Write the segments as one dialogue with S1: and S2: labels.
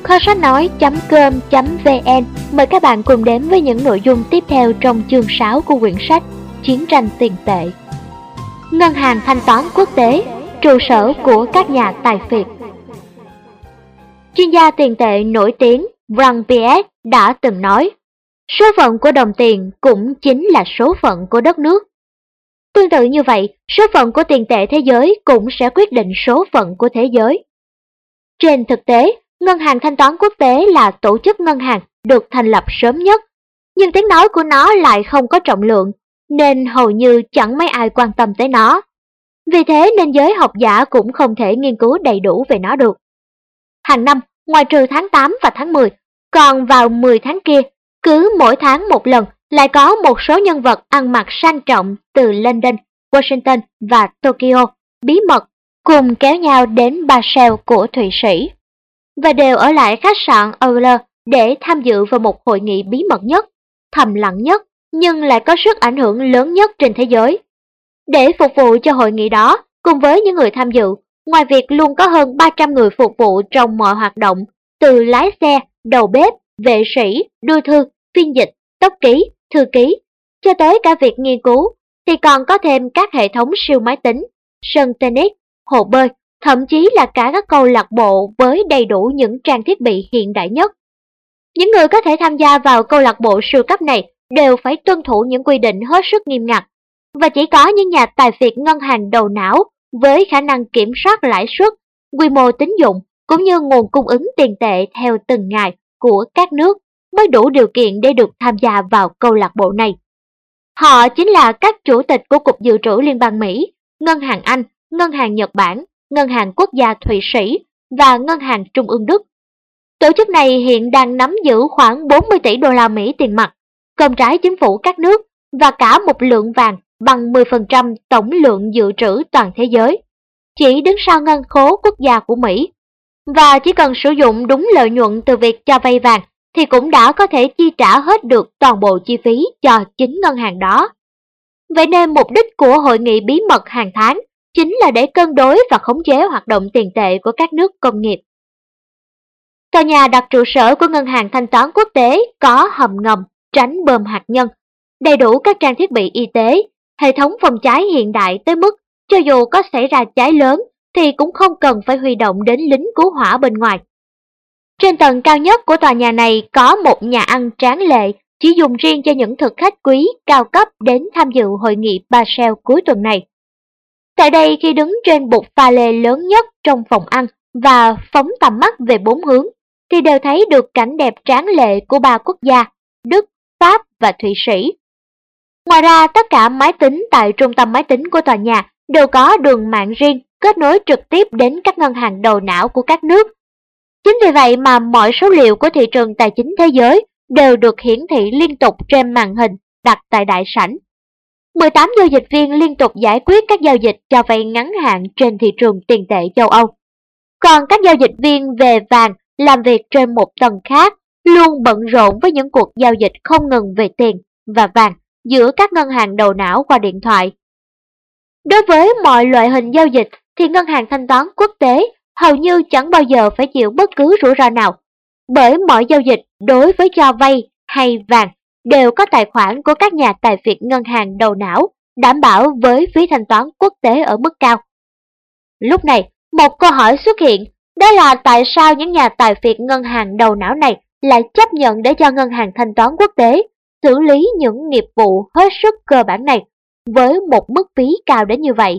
S1: Kho sách nói.com.vn mời các bạn cùng đến với những nội dung tiếp theo trong chương 6 của quyển sách Chiến tranh tiền tệ. Ngân hàng thanh toán quốc tế, trụ sở của các nhà tài phiệt. Chuyên gia tiền tệ nổi tiếng Frank Pierre đã từng nói, số phận của đồng tiền cũng chính là số phận của đất nước. Tương tự như vậy, số phận của tiền tệ thế giới cũng sẽ quyết định số phận của thế giới. Trên thực tế, Ngân hàng thanh toán quốc tế là tổ chức ngân hàng được thành lập sớm nhất, nhưng tiếng nói của nó lại không có trọng lượng, nên hầu như chẳng mấy ai quan tâm tới nó. Vì thế nên giới học giả cũng không thể nghiên cứu đầy đủ về nó được. Hàng năm, ngoài trừ tháng 8 và tháng 10, còn vào 10 tháng kia, cứ mỗi tháng một lần lại có một số nhân vật ăn mặc sang trọng từ London, Washington và Tokyo bí mật cùng kéo nhau đến Basel của Thụy Sĩ và đều ở lại khách sạn Euler để tham dự vào một hội nghị bí mật nhất, thầm lặng nhất nhưng lại có sức ảnh hưởng lớn nhất trên thế giới. Để phục vụ cho hội nghị đó, cùng với những người tham dự, ngoài việc luôn có hơn 300 người phục vụ trong mọi hoạt động, từ lái xe, đầu bếp, vệ sĩ, đưa thư, phiên dịch, tốc ký, thư ký, cho tới cả việc nghiên cứu, thì còn có thêm các hệ thống siêu máy tính, sân tennis, hồ bơi, thậm chí là cả các câu lạc bộ với đầy đủ những trang thiết bị hiện đại nhất. Những người có thể tham gia vào câu lạc bộ siêu cấp này đều phải tuân thủ những quy định hết sức nghiêm ngặt, và chỉ có những nhà tài phiệt ngân hàng đầu não với khả năng kiểm soát lãi suất, quy mô tín dụng cũng như nguồn cung ứng tiền tệ theo từng ngày của các nước mới đủ điều kiện để được tham gia vào câu lạc bộ này. Họ chính là các chủ tịch của Cục Dự trữ Liên bang Mỹ, Ngân hàng Anh, Ngân hàng Nhật Bản, Ngân hàng Quốc gia Thụy Sĩ và Ngân hàng Trung ương Đức. Tổ chức này hiện đang nắm giữ khoảng 40 tỷ đô la Mỹ tiền mặt, công trái chính phủ các nước và cả một lượng vàng bằng 10% tổng lượng dự trữ toàn thế giới, chỉ đứng sau ngân khố quốc gia của Mỹ. Và chỉ cần sử dụng đúng lợi nhuận từ việc cho vay vàng thì cũng đã có thể chi trả hết được toàn bộ chi phí cho chính ngân hàng đó. Vậy nên mục đích của hội nghị bí mật hàng tháng chính là để cân đối và khống chế hoạt động tiền tệ của các nước công nghiệp. Tòa nhà đặt trụ sở của Ngân hàng thanh toán quốc tế có hầm ngầm tránh bom hạt nhân, đầy đủ các trang thiết bị y tế, hệ thống phòng cháy hiện đại tới mức cho dù có xảy ra cháy lớn thì cũng không cần phải huy động đến lính cứu hỏa bên ngoài. Trên tầng cao nhất của tòa nhà này có một nhà ăn tráng lệ chỉ dùng riêng cho những thực khách quý cao cấp đến tham dự hội nghị Basel cuối tuần này. Tại đây, khi đứng trên bục pha lê lớn nhất trong phòng ăn và phóng tầm mắt về bốn hướng, thì đều thấy được cảnh đẹp tráng lệ của ba quốc gia Đức, Pháp và Thụy Sĩ. Ngoài ra, tất cả máy tính tại trung tâm máy tính của tòa nhà đều có đường mạng riêng kết nối trực tiếp đến các ngân hàng đầu não của các nước. Chính vì vậy mà mọi số liệu của thị trường tài chính thế giới đều được hiển thị liên tục trên màn hình đặt tại đại sảnh. 18 giao dịch viên liên tục giải quyết các giao dịch cho vay ngắn hạn trên thị trường tiền tệ châu Âu. Còn các giao dịch viên về vàng làm việc trên một tầng khác, luôn bận rộn với những cuộc giao dịch không ngừng về tiền và vàng giữa các ngân hàng đầu não qua điện thoại. Đối với mọi loại hình giao dịch thì ngân hàng thanh toán quốc tế hầu như chẳng bao giờ phải chịu bất cứ rủi ro nào, bởi mọi giao dịch đối với cho vay hay vàng đều có tài khoản của các nhà tài phiệt ngân hàng đầu não đảm bảo với phí thanh toán quốc tế ở mức cao. Lúc này, một câu hỏi xuất hiện, đó là tại sao những nhà tài phiệt ngân hàng đầu não này lại chấp nhận để cho ngân hàng thanh toán quốc tế xử lý những nghiệp vụ hết sức cơ bản này với một mức phí cao đến như vậy?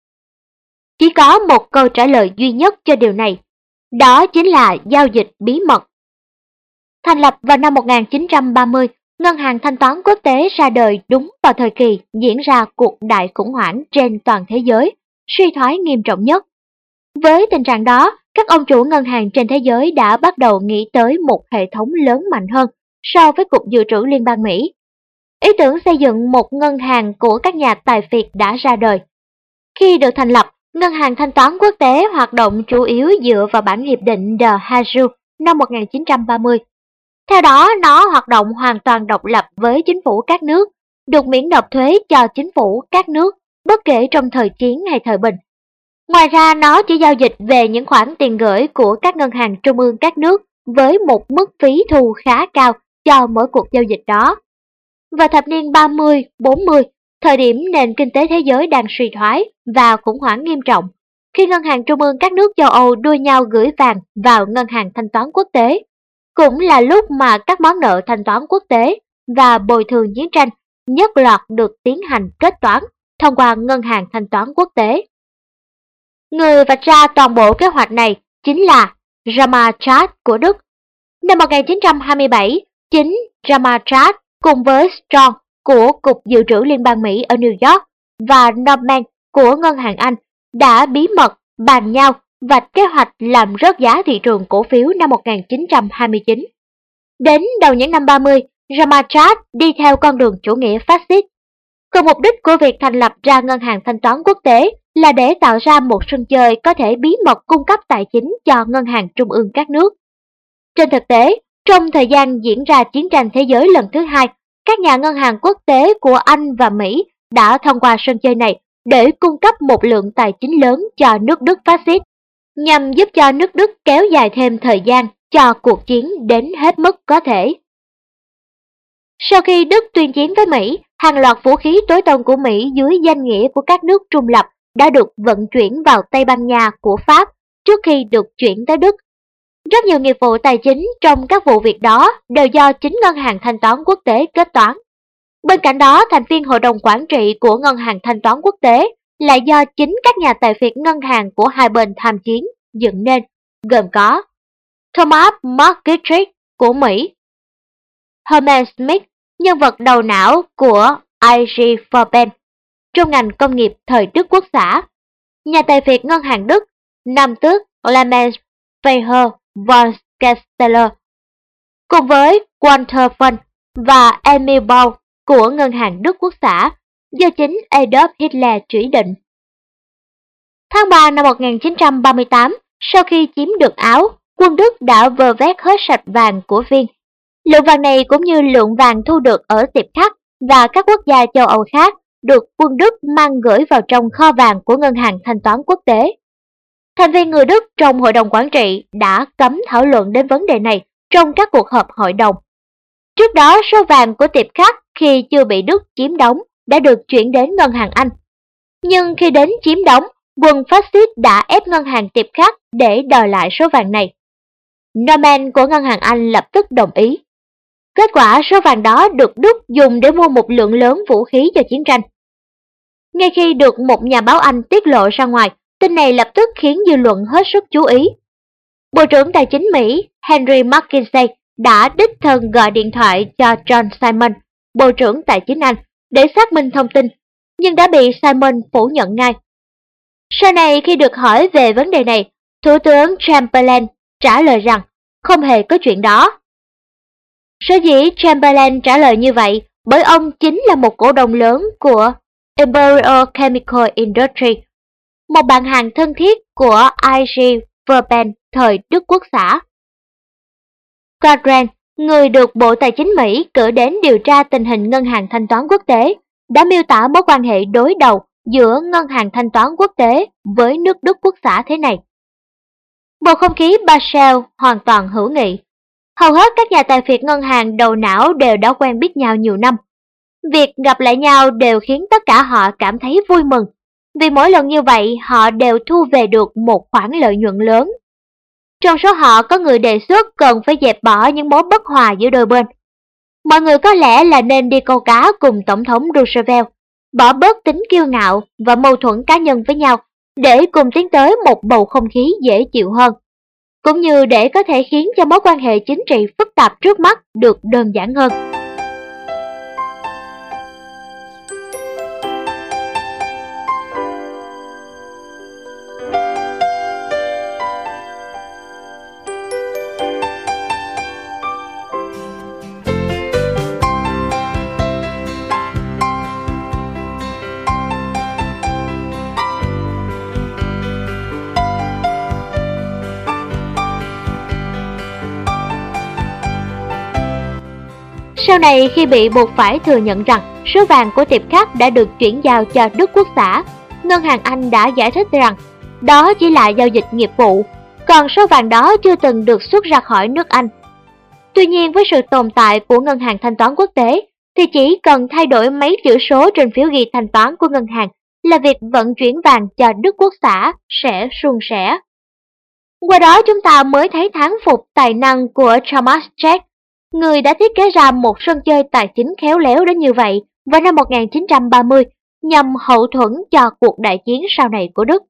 S1: Chỉ có một câu trả lời duy nhất cho điều này, đó chính là giao dịch bí mật. Thành lập vào năm 1930, Ngân hàng thanh toán quốc tế ra đời đúng vào thời kỳ diễn ra cuộc đại khủng hoảng trên toàn thế giới, suy thoái nghiêm trọng nhất. Với tình trạng đó, các ông chủ ngân hàng trên thế giới đã bắt đầu nghĩ tới một hệ thống lớn mạnh hơn so với Cục Dự trữ Liên bang Mỹ. Ý tưởng xây dựng một ngân hàng của các nhà tài phiệt đã ra đời. Khi được thành lập, Ngân hàng thanh toán quốc tế hoạt động chủ yếu dựa vào bản hiệp định de Hague năm 1930. Theo đó, nó hoạt động hoàn toàn độc lập với chính phủ các nước, được miễn nộp thuế cho chính phủ các nước, bất kể trong thời chiến hay thời bình. Ngoài ra, nó chỉ giao dịch về những khoản tiền gửi của các ngân hàng trung ương các nước với một mức phí thu khá cao cho mỗi cuộc giao dịch đó. Vào thập niên 30, 40, thời điểm nền kinh tế thế giới đang suy thoái và khủng hoảng nghiêm trọng, khi ngân hàng trung ương các nước châu Âu đua nhau gửi vàng vào ngân hàng thanh toán quốc tế, cũng là lúc mà các món nợ thanh toán quốc tế và bồi thường chiến tranh nhất loạt được tiến hành kết toán thông qua ngân hàng thanh toán quốc tế. Người vạch ra toàn bộ kế hoạch này chính là Ramachat của Đức. Năm 1927, chính Ramachat cùng với Strong của Cục Dự trữ Liên bang Mỹ ở New York và Norman của Ngân hàng Anh đã bí mật bàn nhau vạch kế hoạch làm rớt giá thị trường cổ phiếu năm 1929. Đến đầu những năm 30, Ramachat đi theo con đường chủ nghĩa phát xít. Còn mục đích của việc thành lập ra Ngân hàng Thanh toán Quốc tế là để tạo ra một sân chơi có thể bí mật cung cấp tài chính cho ngân hàng trung ương các nước. Trên thực tế, trong thời gian diễn ra chiến tranh thế giới lần thứ hai, các nhà ngân hàng quốc tế của Anh và Mỹ đã thông qua sân chơi này để cung cấp một lượng tài chính lớn cho nước Đức phát xít, nhằm giúp cho nước Đức kéo dài thêm thời gian cho cuộc chiến đến hết mức có thể. Sau khi Đức tuyên chiến với Mỹ, hàng loạt vũ khí tối tân của Mỹ dưới danh nghĩa của các nước trung lập đã được vận chuyển vào Tây Ban Nha của Pháp trước khi được chuyển tới Đức. Rất nhiều nghiệp vụ tài chính trong các vụ việc đó đều do chính Ngân hàng Thanh toán Quốc tế kết toán. Bên cạnh đó, thành viên hội đồng quản trị của Ngân hàng Thanh toán Quốc tế là do chính các nhà tài phiệt ngân hàng của hai bên tham chiến dựng nên, gồm có Thomas McKittrick của Mỹ, Herman Smith, nhân vật đầu não của IG Farben trong ngành công nghiệp thời Đức Quốc xã, nhà tài phiệt ngân hàng Đức, nam tước Clemens Freiherr von Casteller, cùng với Walter Fund và Emil Bauer của ngân hàng Đức Quốc xã, do chính Adolf Hitler chỉ định. Tháng 3 năm 1938, sau khi chiếm được Áo, quân Đức đã vơ vét hết sạch vàng của Viên. Lượng vàng này cũng như lượng vàng thu được ở tiệp khắc và các quốc gia châu Âu khác được quân Đức mang gửi vào trong kho vàng của Ngân hàng Thanh toán Quốc tế. Thành viên người Đức trong hội đồng quản trị đã cấm thảo luận đến vấn đề này trong các cuộc họp hội đồng. Trước đó, số vàng của tiệp khắc khi chưa bị Đức chiếm đóng đã được chuyển đến Ngân hàng Anh. Nhưng khi đến chiếm đóng, quân phát xít đã ép ngân hàng tiệp khắc để đòi lại số vàng này. Norman của Ngân hàng Anh lập tức đồng ý. Kết quả, số vàng đó được Đức dùng để mua một lượng lớn vũ khí cho chiến tranh. Ngay khi được một nhà báo Anh tiết lộ ra ngoài, tin này lập tức khiến dư luận hết sức chú ý. Bộ trưởng Tài chính Mỹ Henry McKinsey đã đích thân gọi điện thoại cho John Simon, Bộ trưởng Tài chính Anh, để xác minh thông tin, nhưng đã bị Simon phủ nhận ngay. Sau này khi được hỏi về vấn đề này, Thủ tướng Chamberlain trả lời rằng không hề có chuyện đó. Sở dĩ Chamberlain trả lời như vậy bởi ông chính là một cổ đông lớn của Imperial Chemical Industry, một bạn hàng thân thiết của IG Farben thời Đức Quốc xã. Gordon, người được Bộ Tài chính Mỹ cử đến điều tra tình hình Ngân hàng Thanh toán Quốc tế, đã miêu tả mối quan hệ đối đầu giữa Ngân hàng Thanh toán Quốc tế với nước Đức Quốc xã thế này. Bầu không khí Basel hoàn toàn hữu nghị. Hầu hết các nhà tài phiệt ngân hàng đầu não đều đã quen biết nhau nhiều năm. Việc gặp lại nhau đều khiến tất cả họ cảm thấy vui mừng, vì mỗi lần như vậy họ đều thu về được một khoản lợi nhuận lớn. Trong số họ có người đề xuất cần phải dẹp bỏ những mối bất hòa giữa đôi bên. Mọi người có lẽ là nên đi câu cá cùng Tổng thống Roosevelt, bỏ bớt tính kiêu ngạo và mâu thuẫn cá nhân với nhau để cùng tiến tới một bầu không khí dễ chịu hơn, cũng như để có thể khiến cho mối quan hệ chính trị phức tạp trước mắt được đơn giản hơn. Sau này khi bị buộc phải thừa nhận rằng số vàng của tiệp khắc đã được chuyển giao cho Đức Quốc xã, Ngân hàng Anh đã giải thích rằng đó chỉ là giao dịch nghiệp vụ. còn số vàng đó chưa từng được xuất ra khỏi nước Anh. Tuy nhiên, với sự tồn tại của ngân hàng thanh toán quốc tế, thì chỉ cần thay đổi mấy chữ số trên phiếu ghi thanh toán của ngân hàng là việc vận chuyển vàng cho Đức Quốc xã sẽ suôn sẻ. Qua đó chúng ta mới thấy thán phục tài năng của Thomas Check, người đã thiết kế ra một sân chơi tài chính khéo léo đến như vậy vào năm 1930 nhằm hậu thuẫn cho cuộc đại chiến sau này của Đức.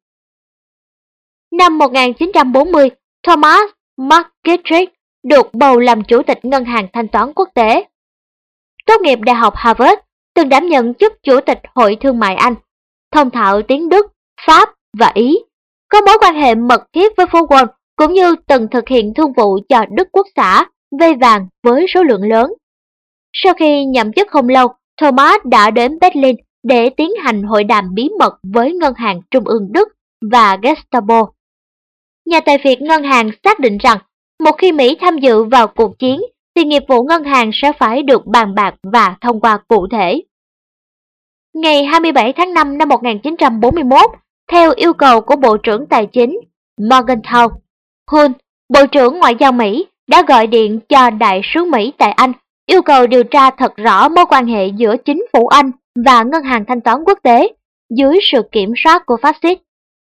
S1: Năm 1940, Thomas McKittrick được bầu làm chủ tịch Ngân hàng Thanh toán Quốc tế. Tốt nghiệp Đại học Harvard, từng đảm nhận chức chủ tịch Hội Thương mại Anh, thông thạo tiếng Đức, Pháp và Ý, có mối quan hệ mật thiết với phố Wall, cũng như từng thực hiện thương vụ cho Đức Quốc xã vay vàng với số lượng lớn. Sau khi nhậm chức không lâu, Thomas đã đến Berlin để tiến hành hội đàm bí mật với Ngân hàng Trung ương Đức và Gestapo. Nhà tài phiệt ngân hàng xác định rằng một khi Mỹ tham dự vào cuộc chiến thì nghiệp vụ ngân hàng sẽ phải được bàn bạc và thông qua cụ thể. Ngày 27 tháng 5 năm 1941, theo yêu cầu của Bộ trưởng Tài chính Morgenthau, Hunt, Bộ trưởng Ngoại giao Mỹ, đã gọi điện cho Đại sứ Mỹ tại Anh, yêu cầu điều tra thật rõ mối quan hệ giữa chính phủ Anh và Ngân hàng Thanh toán Quốc tế dưới sự kiểm soát của phát xít.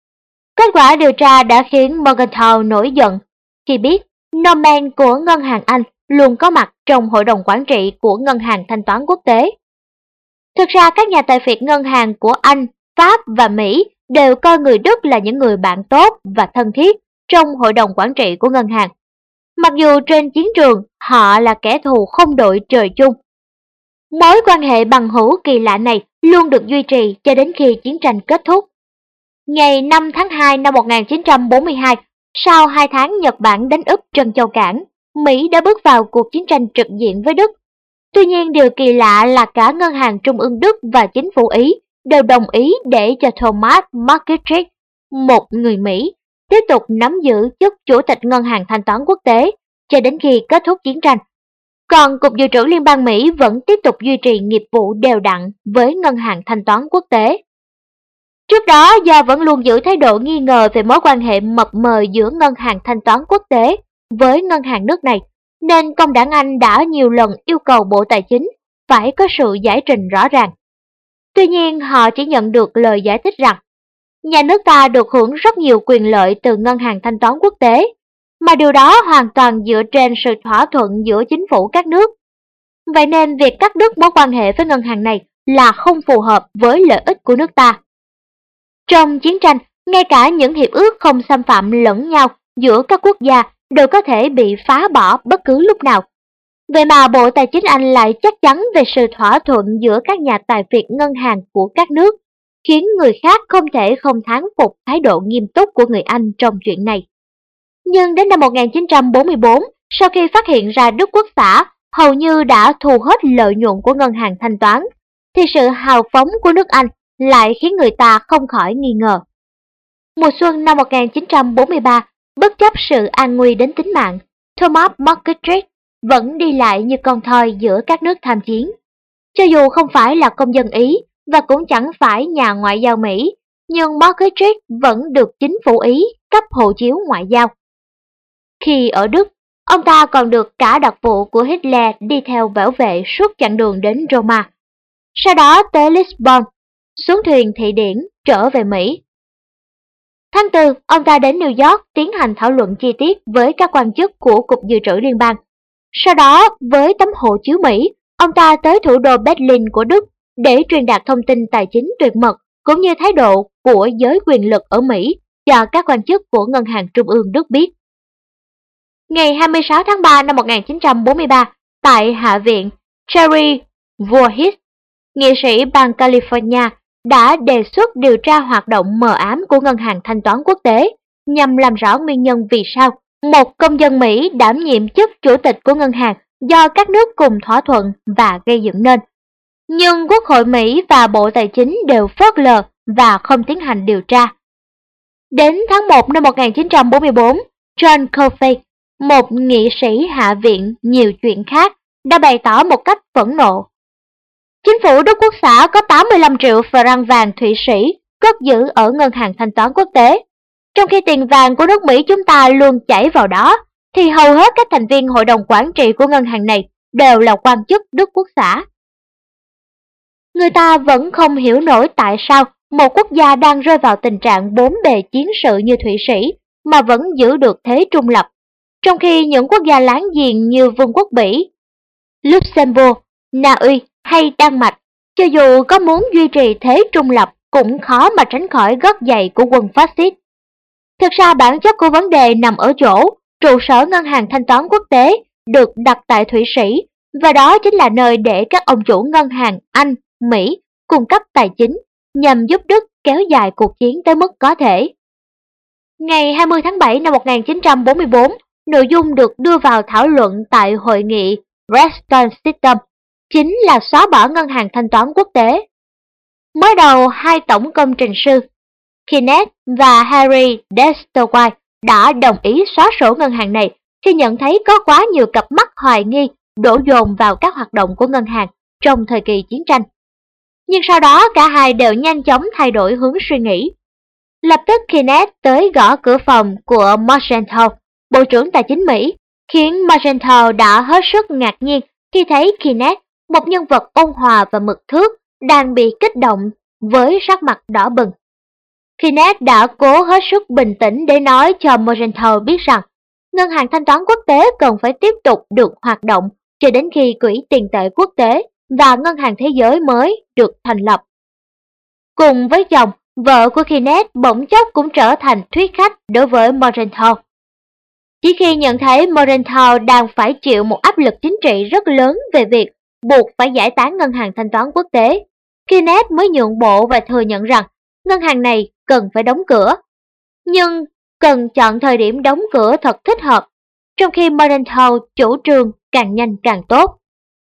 S1: Kết quả điều tra đã khiến Morgenthau nổi giận khi biết Norman của Ngân hàng Anh luôn có mặt trong hội đồng quản trị của Ngân hàng Thanh toán Quốc tế. Thực ra các nhà tài phiệt ngân hàng của Anh, Pháp và Mỹ đều coi người Đức là những người bạn tốt và thân thiết trong hội đồng quản trị của ngân hàng. Mặc dù trên chiến trường họ là kẻ thù không đội trời chung. Mối quan hệ bằng hữu kỳ lạ này luôn được duy trì cho đến khi chiến tranh kết thúc. Ngày 5 tháng 2 năm 1942, sau 2 tháng Nhật Bản đánh úp Trân Châu Cảng, Mỹ đã bước vào cuộc chiến tranh trực diện với Đức. Tuy nhiên điều kỳ lạ là cả Ngân hàng Trung ương Đức và chính phủ Ý đều đồng ý để cho Thomas McKittrick, một người Mỹ, tiếp tục nắm giữ chức chủ tịch Ngân hàng Thanh toán Quốc tế cho đến khi kết thúc chiến tranh. Còn Cục Dự trữ Liên bang Mỹ vẫn tiếp tục duy trì nghiệp vụ đều đặn với Ngân hàng Thanh toán Quốc tế. Trước đó, do vẫn luôn giữ thái độ nghi ngờ về mối quan hệ mập mờ giữa Ngân hàng Thanh toán Quốc tế với ngân hàng nước này, nên Công đảng Anh đã nhiều lần yêu cầu Bộ Tài chính phải có sự giải trình rõ ràng. Tuy nhiên, họ chỉ nhận được lời giải thích rằng nhà nước ta được hưởng rất nhiều quyền lợi từ Ngân hàng Thanh toán Quốc tế, mà điều đó hoàn toàn dựa trên sự thỏa thuận giữa chính phủ các nước. Vậy nên việc cắt đứt mối quan hệ với ngân hàng này là không phù hợp với lợi ích của nước ta. Trong chiến tranh, ngay cả những hiệp ước không xâm phạm lẫn nhau giữa các quốc gia đều có thể bị phá bỏ bất cứ lúc nào. Vậy mà Bộ Tài chính Anh lại chắc chắn về sự thỏa thuận giữa các nhà tài phiệt ngân hàng của các nước, khiến người khác không thể không thán phục thái độ nghiêm túc của người Anh trong chuyện này. Nhưng đến năm 1944, sau khi phát hiện ra Đức Quốc xã hầu như đã thu hết lợi nhuận của ngân hàng thanh toán, thì sự hào phóng của nước Anh lại khiến người ta không khỏi nghi ngờ. Mùa xuân năm 1943, bất chấp sự an nguy đến tính mạng, Thomas McKittrick vẫn đi lại như con thoi giữa các nước tham chiến. Cho dù không phải là công dân Ý và cũng chẳng phải nhà ngoại giao Mỹ, nhưng McKittrick vẫn được chính phủ Ý cấp hộ chiếu ngoại giao. Khi ở Đức, ông ta còn được cả đặc vụ của Hitler đi theo bảo vệ suốt chặng đường đến Roma. Sau đó tới Lisbon, xuống thuyền thị điển trở về Mỹ. Tháng 4, ông ta đến New York tiến hành thảo luận chi tiết với các quan chức của Cục Dự trữ Liên bang. Sau đó, với tấm hộ chiếu Mỹ, ông ta tới thủ đô Berlin của Đức để truyền đạt thông tin tài chính tuyệt mật cũng như thái độ của giới quyền lực ở Mỹ cho các quan chức của Ngân hàng Trung ương Đức biết. Ngày 26 tháng 3 năm 1943, tại Hạ viện, Jerry Voorhis, nghị sĩ bang California, đã đề xuất điều tra hoạt động mờ ám của Ngân hàng Thanh toán Quốc tế nhằm làm rõ nguyên nhân vì sao một công dân Mỹ đảm nhiệm chức chủ tịch của ngân hàng do các nước cùng thỏa thuận và gây dựng nên. Nhưng Quốc hội Mỹ và Bộ Tài chính đều phớt lờ và không tiến hành điều tra. Đến tháng 1 năm 1944, John Coffey, một nghị sĩ Hạ viện nhiều chuyện khác, đã bày tỏ một cách phẫn nộ. Chính phủ Đức Quốc xã có 85 triệu franc vàng Thụy Sĩ cất giữ ở Ngân hàng Thanh toán Quốc tế. Trong khi tiền vàng của nước Mỹ chúng ta luôn chảy vào đó, thì hầu hết các thành viên hội đồng quản trị của ngân hàng này đều là quan chức Đức Quốc xã. Người ta vẫn không hiểu nổi tại sao một quốc gia đang rơi vào tình trạng bốn bề chiến sự như Thụy Sĩ mà vẫn giữ được thế trung lập, trong khi những quốc gia láng giềng như Vương quốc Bỉ, Luxembourg, Na Uy hay Đan Mạch, cho dù có muốn duy trì thế trung lập cũng khó mà tránh khỏi gót giày của quân phát xít. Thực ra bản chất của vấn đề nằm ở chỗ trụ sở Ngân hàng Thanh toán Quốc tế được đặt tại Thụy Sĩ, và đó chính là nơi để các ông chủ ngân hàng Anh, Mỹ cung cấp tài chính nhằm giúp Đức kéo dài cuộc chiến tới mức có thể. Ngày 20 tháng 7 năm 1944, nội dung được đưa vào thảo luận tại hội nghị Redstone System chính là xóa bỏ Ngân hàng Thanh toán Quốc tế. Mới đầu, hai tổng công trình sư Kenneth và Harry Destoway đã đồng ý xóa sổ ngân hàng này khi nhận thấy có quá nhiều cặp mắt hoài nghi đổ dồn vào các hoạt động của ngân hàng trong thời kỳ chiến tranh. Nhưng sau đó cả hai đều nhanh chóng thay đổi hướng suy nghĩ. Lập tức Kenneth tới gõ cửa phòng của Morgenthau, Bộ trưởng Tài chính Mỹ, khiến Morgenthau đã hết sức ngạc nhiên khi thấy Kenneth, một nhân vật ôn hòa và mực thước, đang bị kích động với sắc mặt đỏ bừng. Kenneth đã cố hết sức bình tĩnh để nói cho Morgenthau biết rằng Ngân hàng Thanh toán Quốc tế cần phải tiếp tục được hoạt động cho đến khi Quỹ tiền tệ quốc tế và Ngân hàng Thế giới mới được thành lập. Cùng với chồng, vợ của Kenneth bỗng chốc cũng trở thành thuyết khách đối với Morgenthau. Chỉ khi nhận thấy Morgenthau đang phải chịu một áp lực chính trị rất lớn về việc buộc phải giải tán Ngân hàng Thanh toán Quốc tế, Kenneth mới nhượng bộ và thừa nhận rằng ngân hàng này cần phải đóng cửa, nhưng cần chọn thời điểm đóng cửa thật thích hợp, trong khi Morgenthau chủ trương càng nhanh càng tốt.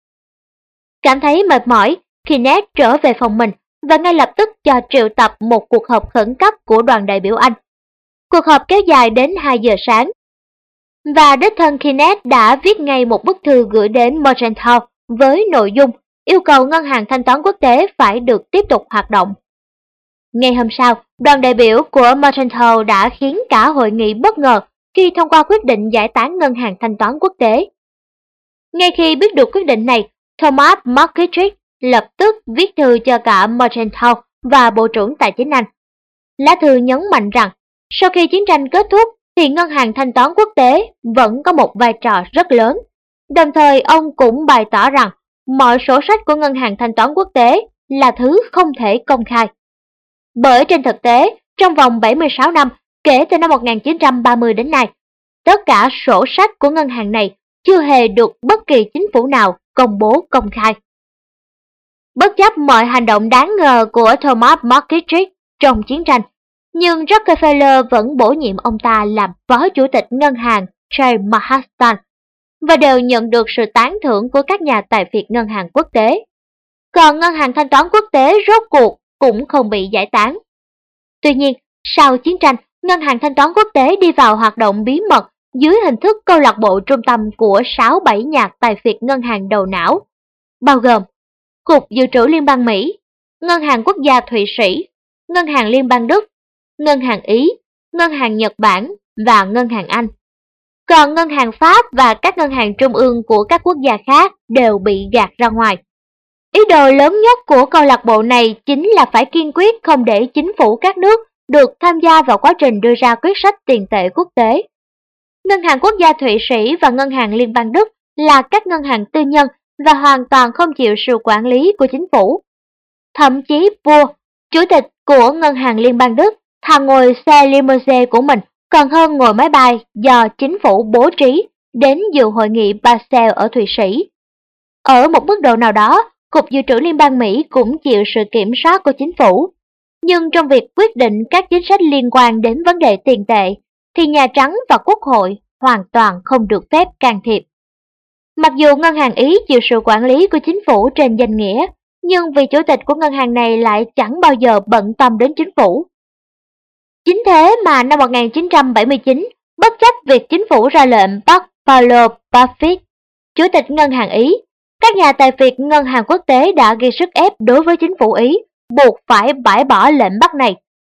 S1: Cảm thấy mệt mỏi, Kenneth trở về phòng mình và ngay lập tức cho triệu tập một cuộc họp khẩn cấp của đoàn đại biểu Anh. Cuộc họp kéo dài đến 2 giờ sáng, và đích thân Kenneth đã viết ngay một bức thư gửi đến Morgenthau với nội dung yêu cầu Ngân hàng Thanh toán Quốc tế phải được tiếp tục hoạt động. Ngày hôm sau, đoàn đại biểu của Morgenthau đã khiến cả hội nghị bất ngờ khi thông qua quyết định giải tán Ngân hàng Thanh toán Quốc tế. Ngay khi biết được quyết định này, Thomas McKittrick lập tức viết thư cho cả Morgenthau và Bộ trưởng Tài chính Anh. Lá thư nhấn mạnh rằng, sau khi chiến tranh kết thúc thì Ngân hàng Thanh toán Quốc tế vẫn có một vai trò rất lớn. Đồng thời ông cũng bày tỏ rằng mọi sổ sách của Ngân hàng Thanh toán Quốc tế là thứ không thể công khai. Bởi trên thực tế, trong vòng 76 năm kể từ năm 1930 đến nay, tất cả sổ sách của ngân hàng này chưa hề được bất kỳ chính phủ nào công bố công khai. Bất chấp mọi hành động đáng ngờ của Thomas McKittrick trong chiến tranh, nhưng Rockefeller vẫn bổ nhiệm ông ta làm phó chủ tịch ngân hàng James Manhattan và đều nhận được sự tán thưởng của các nhà tài phiệt ngân hàng quốc tế. Còn Ngân hàng Thanh toán Quốc tế rốt cuộc cũng không bị giải tán. Tuy nhiên, sau chiến tranh, Ngân hàng Thanh toán Quốc tế đi vào hoạt động bí mật dưới hình thức câu lạc bộ trung tâm của 6-7 nhà tài phiệt ngân hàng đầu não, bao gồm Cục Dự trữ Liên bang Mỹ, Ngân hàng Quốc gia Thụy Sĩ, Ngân hàng Liên bang Đức, Ngân hàng Ý, Ngân hàng Nhật Bản và Ngân hàng Anh. Còn Ngân hàng Pháp và các ngân hàng trung ương của các quốc gia khác đều bị gạt ra ngoài. Ý đồ lớn nhất của câu lạc bộ này chính là phải kiên quyết không để chính phủ các nước được tham gia vào quá trình đưa ra quyết sách tiền tệ quốc tế. Ngân hàng Quốc gia Thụy Sĩ và Ngân hàng Liên bang Đức là các ngân hàng tư nhân và hoàn toàn không chịu sự quản lý của chính phủ. Thậm chí Bohr, chủ tịch của Ngân hàng Liên bang Đức, thà ngồi xe limousine của mình còn hơn ngồi máy bay do chính phủ bố trí đến dự hội nghị Basel ở Thụy Sĩ. Ở một mức độ nào đó, Cục Dự trữ Liên bang Mỹ cũng chịu sự kiểm soát của chính phủ. Nhưng trong việc quyết định các chính sách liên quan đến vấn đề tiền tệ, thì Nhà Trắng và Quốc hội hoàn toàn không được phép can thiệp. Mặc dù ngân hàng Ý chịu sự quản lý của chính phủ trên danh nghĩa, nhưng vị chủ tịch của ngân hàng này lại chẳng bao giờ bận tâm đến chính phủ. Chính thế mà năm 1979, bất chấp việc chính phủ ra lệnh bắt Paulo Buffett, chủ tịch ngân hàng Ý, các nhà tài phiệt ngân hàng quốc tế đã gây sức ép đối với chính phủ Ý, buộc phải bãi bỏ lệnh bắt này.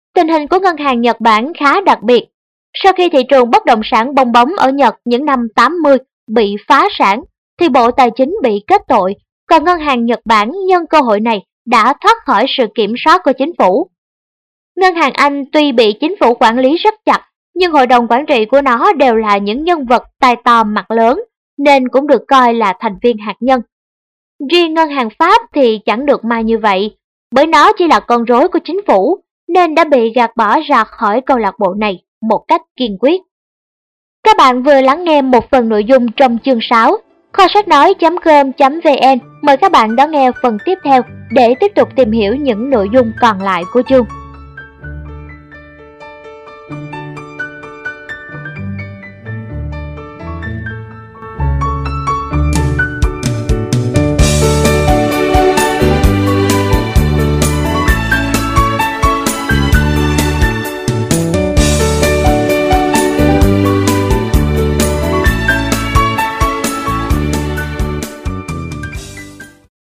S1: Tình hình của ngân hàng Nhật Bản khá đặc biệt. Sau khi thị trường bất động sản bong bóng ở Nhật những năm 80 bị phá sản, thì Bộ Tài chính bị kết tội, còn ngân hàng Nhật Bản nhân cơ hội này đã thoát khỏi sự kiểm soát của chính phủ. Ngân hàng Anh tuy bị chính phủ quản lý rất chặt, nhưng hội đồng quản trị của nó đều là những nhân vật tài to mặt lớn, nên cũng được coi là thành viên hạt nhân. Riêng ngân hàng Pháp thì chẳng được may như vậy, bởi nó chỉ là con rối của chính phủ, nên đã bị gạt bỏ ra khỏi câu lạc bộ này một cách kiên quyết. Các bạn vừa lắng nghe một phần nội dung trong chương 6. Kho sách nói.com.vn mời các bạn đón nghe phần tiếp theo để tiếp tục tìm hiểu những nội dung còn lại của chương.